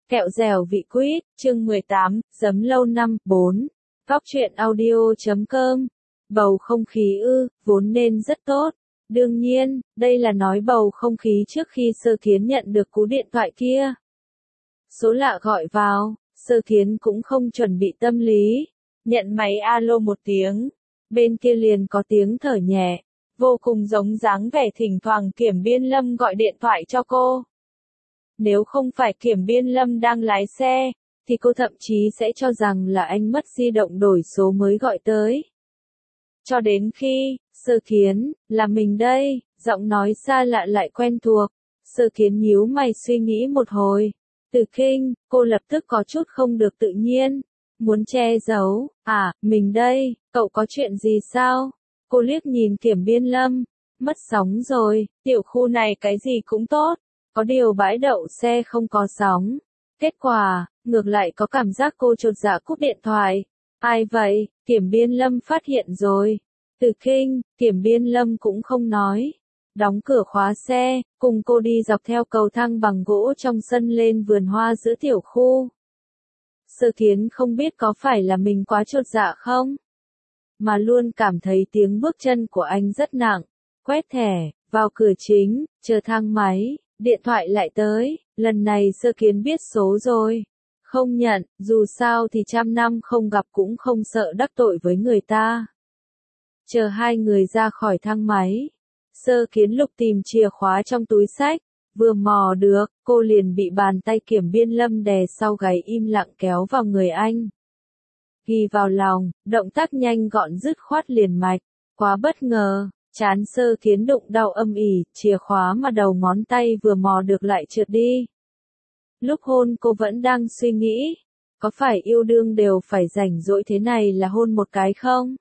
Kẹo dẻo vị quýt, chương 18, giấm lâu năm, 4. Góc truyện audio.com. Bầu không khí vốn nên rất tốt. Đương nhiên, đây là nói bầu không khí trước khi Sơ Thiến nhận được cú điện thoại kia. Số lạ gọi vào, Sơ Thiến cũng không chuẩn bị tâm lý. Nhận máy alo một tiếng. Bên kia liền có tiếng thở nhẹ. Vô cùng giống dáng vẻ thỉnh thoảng Kiểm Biên Lâm gọi điện thoại cho cô. Nếu không phải Kiểm Biên Lâm đang lái xe, thì cô thậm chí sẽ cho rằng là anh mất di động đổi số mới gọi tới. Cho đến khi, Sơ Thiến, là mình đây, giọng nói xa lạ lại quen thuộc. Sơ Thiến nhíu mày suy nghĩ một hồi. Từ Kinh, cô lập tức có chút không được tự nhiên. Muốn che giấu, mình đây, cậu có chuyện gì sao? Cô liếc nhìn Kiểm Biên Lâm. Mất sóng rồi, tiểu khu này cái gì cũng tốt. Có điều bãi đậu xe không có sóng. Kết quả, ngược lại có cảm giác cô chột dạ cúp điện thoại. Ai vậy? Kiểm Biên Lâm phát hiện rồi. Từ Kinh, Kiểm Biên Lâm cũng không nói. Đóng cửa khóa xe, cùng cô đi dọc theo cầu thang bằng gỗ trong sân lên vườn hoa giữa tiểu khu. Sơ Thiến không biết có phải là mình quá chột dạ không? Mà luôn cảm thấy tiếng bước chân của anh rất nặng. Quét thẻ, vào cửa chính, chờ thang máy. Điện thoại lại tới, lần này Sơ Thiến biết số rồi. Không nhận, dù sao thì trăm năm không gặp cũng không sợ đắc tội với người ta. Chờ hai người ra khỏi thang máy. Sơ Thiến lục tìm chìa khóa trong túi xách, vừa mò được, cô liền bị bàn tay Kiểm Biên Lâm đè sau gáy im lặng kéo vào người anh. Ghi vào lòng, động tác nhanh gọn dứt khoát liền mạch, quá bất ngờ. Chán Sơ Thiến đụng đau âm ỉ, chìa khóa mà đầu ngón tay vừa mò được lại trượt đi. Lúc hôn cô vẫn đang suy nghĩ, có phải yêu đương đều phải rảnh rỗi thế này là hôn một cái không?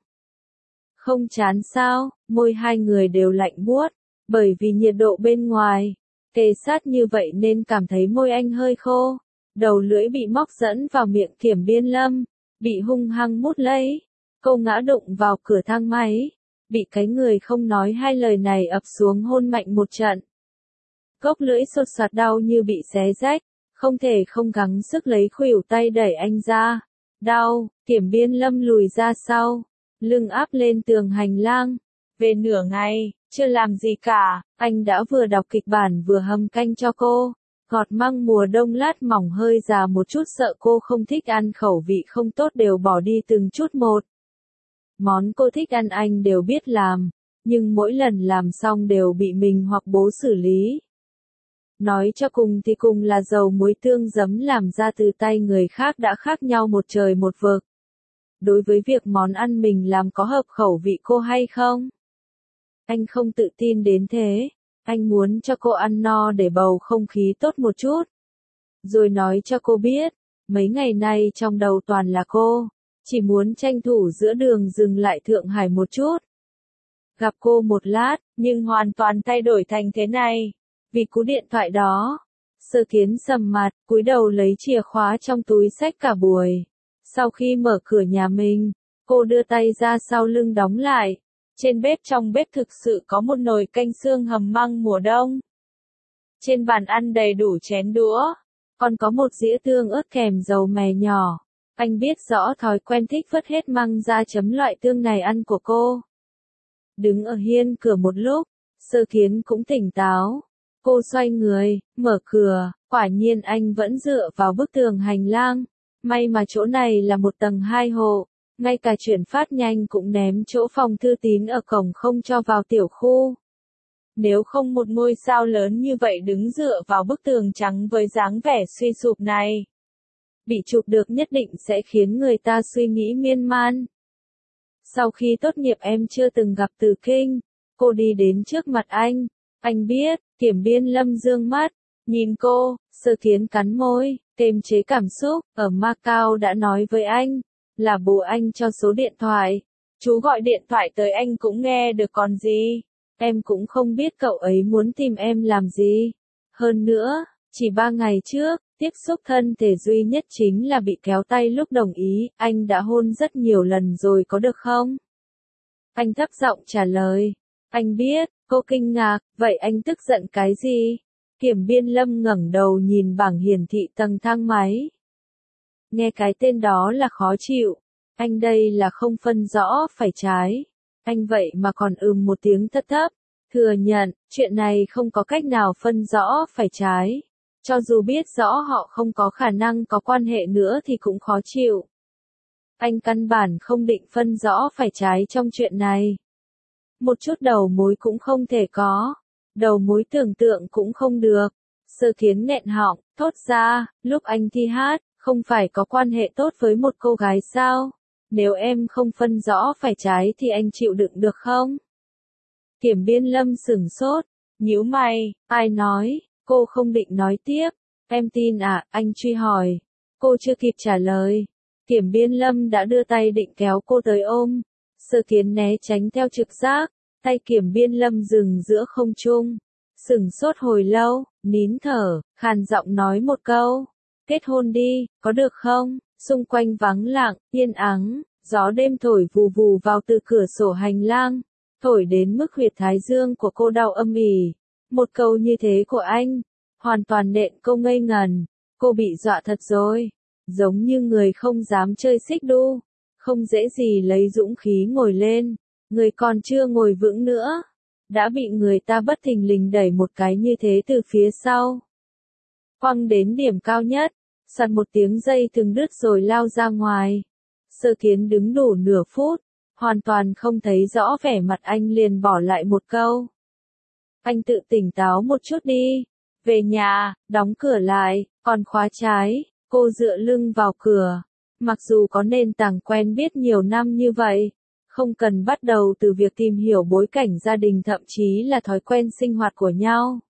Không chán sao, môi hai người đều lạnh buốt, bởi vì nhiệt độ bên ngoài, kề sát như vậy nên cảm thấy môi anh hơi khô. Đầu lưỡi bị móc dẫn vào miệng Kiểm Biên Lâm, bị hung hăng mút lấy. Cô ngã đụng vào cửa thang máy. Bị cái người không nói hai lời này ập xuống hôn mạnh một trận. Gốc lưỡi sột soạt đau như bị xé rách, không thể không gắng sức lấy khuỷu tay đẩy anh ra. Đau, Kiểm Biên Lâm lùi ra sau, lưng áp lên tường hành lang. Về nửa ngày, chưa làm gì cả, anh đã vừa đọc kịch bản vừa hầm canh cho cô. Gọt măng mùa đông lát mỏng hơi già một chút sợ cô không thích ăn khẩu vị không tốt đều bỏ đi từng chút một. Món cô thích ăn anh đều biết làm, nhưng mỗi lần làm xong đều bị mình hoặc bố xử lý. Nói cho cùng thì cùng là dầu muối tương giấm làm ra từ tay người khác đã khác nhau một trời một vực. Đối với việc món ăn mình làm có hợp khẩu vị cô hay không? Anh không tự tin đến thế, anh muốn cho cô ăn no để bầu không khí tốt một chút. Rồi nói cho cô biết, mấy ngày nay trong đầu toàn là cô. Chỉ muốn tranh thủ giữa đường dừng lại Thượng Hải một chút. Gặp cô một lát, nhưng hoàn toàn thay đổi thành thế này. Vì cú điện thoại đó, Sơ Thiến sầm mặt, cúi đầu lấy chìa khóa trong túi xách cả buổi. Sau khi mở cửa nhà mình, cô đưa tay ra sau lưng đóng lại. Trên bếp trong bếp thực sự có một nồi canh xương hầm măng mùa đông. Trên bàn ăn đầy đủ chén đũa, còn có một dĩa tương ớt kèm dầu mè nhỏ. Anh biết rõ thói quen thích vứt hết măng ra chấm loại tương này ăn của cô. Đứng ở hiên cửa một lúc, Sơ Thiến cũng tỉnh táo. Cô xoay người, mở cửa, quả nhiên anh vẫn dựa vào bức tường hành lang. May mà chỗ này là một tầng 2 hộ, ngay cả chuyển phát nhanh cũng ném chỗ phòng thư tín ở cổng không cho vào tiểu khu. Nếu không một ngôi sao lớn như vậy đứng dựa vào bức tường trắng với dáng vẻ suy sụp này. Bị chụp được nhất định sẽ khiến người ta suy nghĩ miên man. Sau khi tốt nghiệp em chưa từng gặp Từ Kinh, cô đi đến trước mặt anh. Anh biết, Kiểm Biên Lâm dương mắt, nhìn cô, Sơ Thiến cắn môi, kiềm chế cảm xúc, ở Macau đã nói với anh, là bố anh cho số điện thoại. Chú gọi điện thoại tới anh cũng nghe được còn gì. Em cũng không biết cậu ấy muốn tìm em làm gì. Hơn nữa, chỉ 3 ngày trước, tiếp xúc thân thể duy nhất chính là bị kéo tay lúc đồng ý, anh đã hôn rất nhiều lần rồi có được không? Anh thấp giọng trả lời. Anh biết, cô kinh ngạc, vậy anh tức giận cái gì? Kiểm Biên Lâm ngẩng đầu nhìn bảng hiển thị tầng thang máy. Nghe cái tên đó là khó chịu. Anh đây là không phân rõ phải trái. Anh vậy mà còn một tiếng thấp thấp. Thừa nhận, chuyện này không có cách nào phân rõ phải trái. Cho dù biết rõ họ không có khả năng có quan hệ nữa thì cũng khó chịu. Anh căn bản không định phân rõ phải trái trong chuyện này. Một chút đầu mối cũng không thể có. Đầu mối tưởng tượng cũng không được. Sơ Kiến nghẹn họng, thốt ra, lúc anh thi hát, không phải có quan hệ tốt với một cô gái sao? Nếu em không phân rõ phải trái thì anh chịu đựng được không? Kiểm Biên Lâm sửng sốt, nhíu mày, ai nói, cô không định nói tiếp. Em tin à, anh truy hỏi. Cô chưa kịp trả lời. Kiểm Biên Lâm đã đưa tay định kéo cô tới ôm. Sơ Kiến né tránh theo trực giác. Tay Kiểm Biên Lâm dừng giữa không trung. Sửng sốt hồi lâu, nín thở, khàn giọng nói một câu. Kết hôn đi, có được không? Xung quanh vắng lặng, yên ắng, gió đêm thổi vù vù vào từ cửa sổ hành lang. Thổi đến mức huyệt thái dương của cô đau âm ỉ. Một câu như thế của anh, hoàn toàn nện cô ngây ngần. Cô bị dọa thật rồi. Giống như người không dám chơi xích đu. Không dễ gì lấy dũng khí ngồi lên. Người còn chưa ngồi vững nữa. Đã bị người ta bất thình lình đẩy một cái như thế từ phía sau. Quăng đến điểm cao nhất. Soạt một tiếng dây thừng đứt rồi lao ra ngoài. Sơ Kiến đứng đủ nửa phút. Hoàn toàn không thấy rõ vẻ mặt anh liền bỏ lại một câu. Anh tự tỉnh táo một chút đi. Về nhà, đóng cửa lại, còn khóa trái. Cô dựa lưng vào cửa. Mặc dù có nền tảng quen biết nhiều năm như vậy, không cần bắt đầu từ việc tìm hiểu bối cảnh gia đình thậm chí là thói quen sinh hoạt của nhau.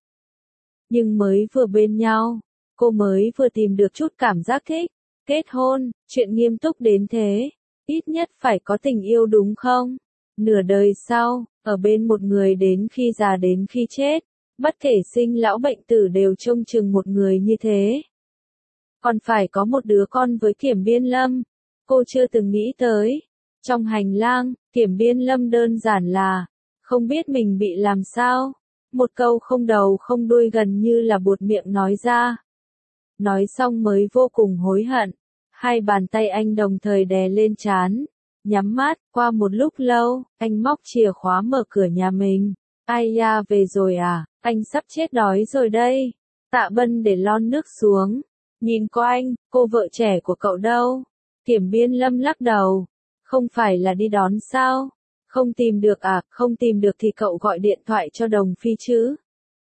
Nhưng mới vừa bên nhau, cô mới vừa tìm được chút cảm giác thích. Kết hôn, chuyện nghiêm túc đến thế. Ít nhất phải có tình yêu đúng không? Nửa đời sau, ở bên một người đến khi già đến khi chết, bất kể sinh lão bệnh tử đều trông chừng một người như thế. Còn phải có một đứa con với Kiểm Biên Lâm, cô chưa từng nghĩ tới. Trong hành lang, Kiểm Biên Lâm đơn giản là, không biết mình bị làm sao. Một câu không đầu không đuôi gần như là buột miệng nói ra. Nói xong mới vô cùng hối hận. Hai bàn tay anh đồng thời đè lên trán. Nhắm mắt, qua một lúc lâu, anh móc chìa khóa mở cửa nhà mình. Ai da, về rồi à, anh sắp chết đói rồi đây. Tạ Bân để lon nước xuống. Nhìn cô anh, cô vợ trẻ của cậu đâu? Kiểm Biên Lâm lắc đầu. Không phải là đi đón sao? Không tìm được à, không tìm được thì cậu gọi điện thoại cho Đồng Phi chứ.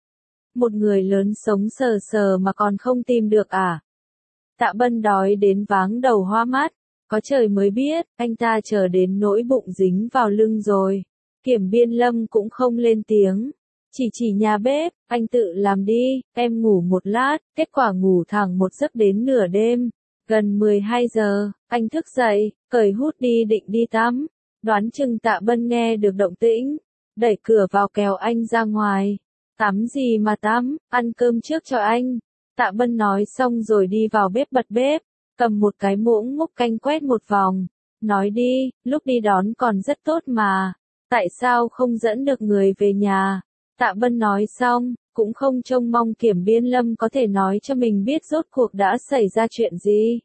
Một người lớn sống sờ sờ mà còn không tìm được à? Tạ Bân đói đến váng đầu hoa mắt. Có trời mới biết, anh ta chờ đến nỗi bụng dính vào lưng rồi. Kiểm Biên Lâm cũng không lên tiếng. Chỉ nhà bếp, anh tự làm đi, em ngủ một lát, kết quả ngủ thẳng một giấc đến nửa đêm. Gần 12 giờ, anh thức dậy, cởi hút đi định đi tắm. Đoán chừng Tạ Bân nghe được động tĩnh, đẩy cửa vào kéo anh ra ngoài. Tắm gì mà tắm, ăn cơm trước cho anh. Tạ Bân nói xong rồi đi vào bếp bật bếp, cầm một cái muỗng múc canh quét một vòng. Nói đi, lúc đi đón còn rất tốt mà. Tại sao không dẫn được người về nhà? Tạ Bân nói xong, cũng không trông mong Kiểm Biên Lâm có thể nói cho mình biết rốt cuộc đã xảy ra chuyện gì.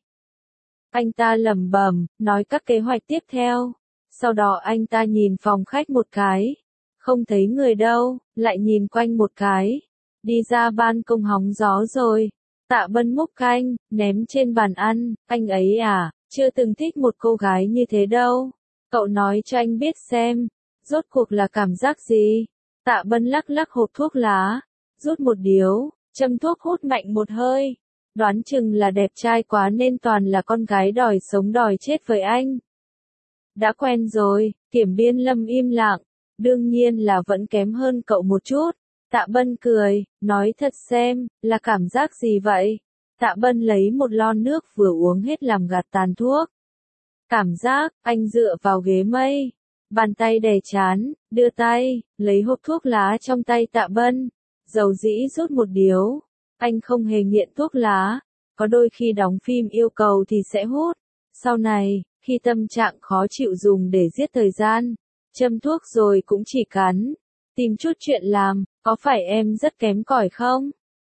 Anh ta lẩm bẩm, nói các kế hoạch tiếp theo. Sau đó anh ta nhìn phòng khách một cái. Không thấy người đâu, lại nhìn quanh một cái. Đi ra ban công hóng gió rồi. Tạ Bân múc canh, ném trên bàn ăn. Anh ấy à, chưa từng thích một cô gái như thế đâu. Cậu nói cho anh biết xem, rốt cuộc là cảm giác gì? Tạ Bân lắc lắc hộp thuốc lá, rút một điếu, châm thuốc hút mạnh một hơi. Đoán chừng là đẹp trai quá nên toàn là con gái đòi sống đòi chết với anh. Đã quen rồi, Kiểm Biên Lâm im lặng, đương nhiên là vẫn kém hơn cậu một chút. Tạ Bân cười, nói thật xem, là cảm giác gì vậy? Tạ Bân lấy một lon nước vừa uống hết làm gạt tàn thuốc. Cảm giác, anh dựa vào ghế mây. Bàn tay đè chán, đưa tay, lấy hộp thuốc lá trong tay Tạ Bân. Dầu dĩ rút một điếu. Anh không hề nghiện thuốc lá. Có đôi khi đóng phim yêu cầu thì sẽ hút. Sau này, khi tâm trạng khó chịu dùng để giết thời gian, châm thuốc rồi cũng chỉ cắn. Tìm chút chuyện làm, có phải em rất kém cỏi không?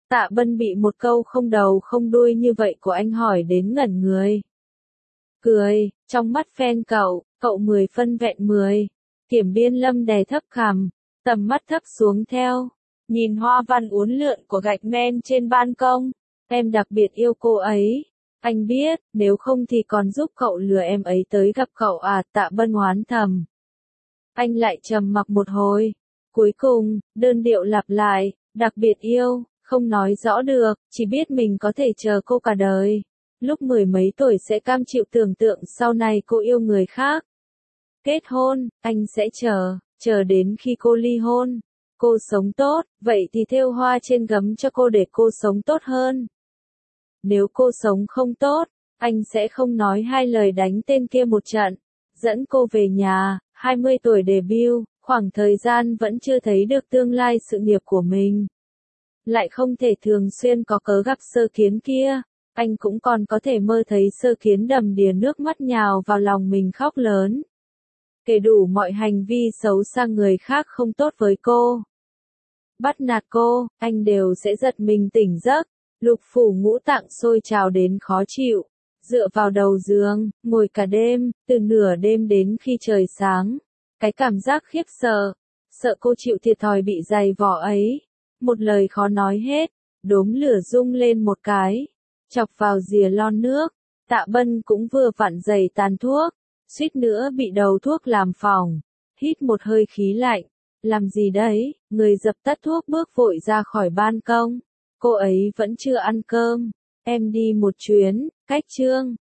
Tạ Bân bị một câu không đầu không đuôi như vậy của anh hỏi đến ngẩn người. Cười, trong mắt fan cậu 10 phân vẹn 10. Kiểm Biên Lâm đè thấp cằm, tầm mắt thấp xuống theo, nhìn hoa văn uốn lượn của gạch men trên ban công. Em đặc biệt yêu cô ấy. Anh biết, nếu không thì còn giúp cậu lừa em ấy tới gặp cậu à, Tạ Bân oán thầm. Anh lại trầm mặc một hồi. Cuối cùng, đơn điệu lặp lại, đặc biệt yêu, không nói rõ được, chỉ biết mình có thể chờ cô cả đời. Lúc 10 mấy tuổi sẽ cam chịu tưởng tượng sau này cô yêu người khác. Kết hôn, anh sẽ chờ đến khi cô ly hôn. Cô sống tốt, vậy thì thêu hoa trên gấm cho cô để cô sống tốt hơn. Nếu cô sống không tốt, anh sẽ không nói hai lời đánh tên kia một trận. Dẫn cô về nhà, 20 tuổi debut, khoảng thời gian vẫn chưa thấy được tương lai sự nghiệp của mình. Lại không thể thường xuyên có cớ gặp Sơ Kiến kia. Anh cũng còn có thể mơ thấy Sơ Kiến đầm đìa nước mắt nhào vào lòng mình khóc lớn. Kể đủ mọi hành vi xấu xa người khác không tốt với cô. Bắt nạt cô, anh đều sẽ giật mình tỉnh giấc. Lục phủ ngũ tạng sôi trào đến khó chịu. Dựa vào đầu giường, ngồi cả đêm, từ nửa đêm đến khi trời sáng. Cái cảm giác khiếp sợ cô chịu thiệt thòi bị dày vò ấy. Một lời khó nói hết, đốm lửa rung lên một cái. Chọc vào rìa lon nước, Tạ Bân cũng vừa vặn dày tàn thuốc. Suýt nữa bị đầu thuốc làm phỏng. Hít một hơi khí lạnh. Làm gì đấy, người dập tắt thuốc bước vội ra khỏi ban công. Cô ấy vẫn chưa ăn cơm. Em đi một chuyến, cách Trương.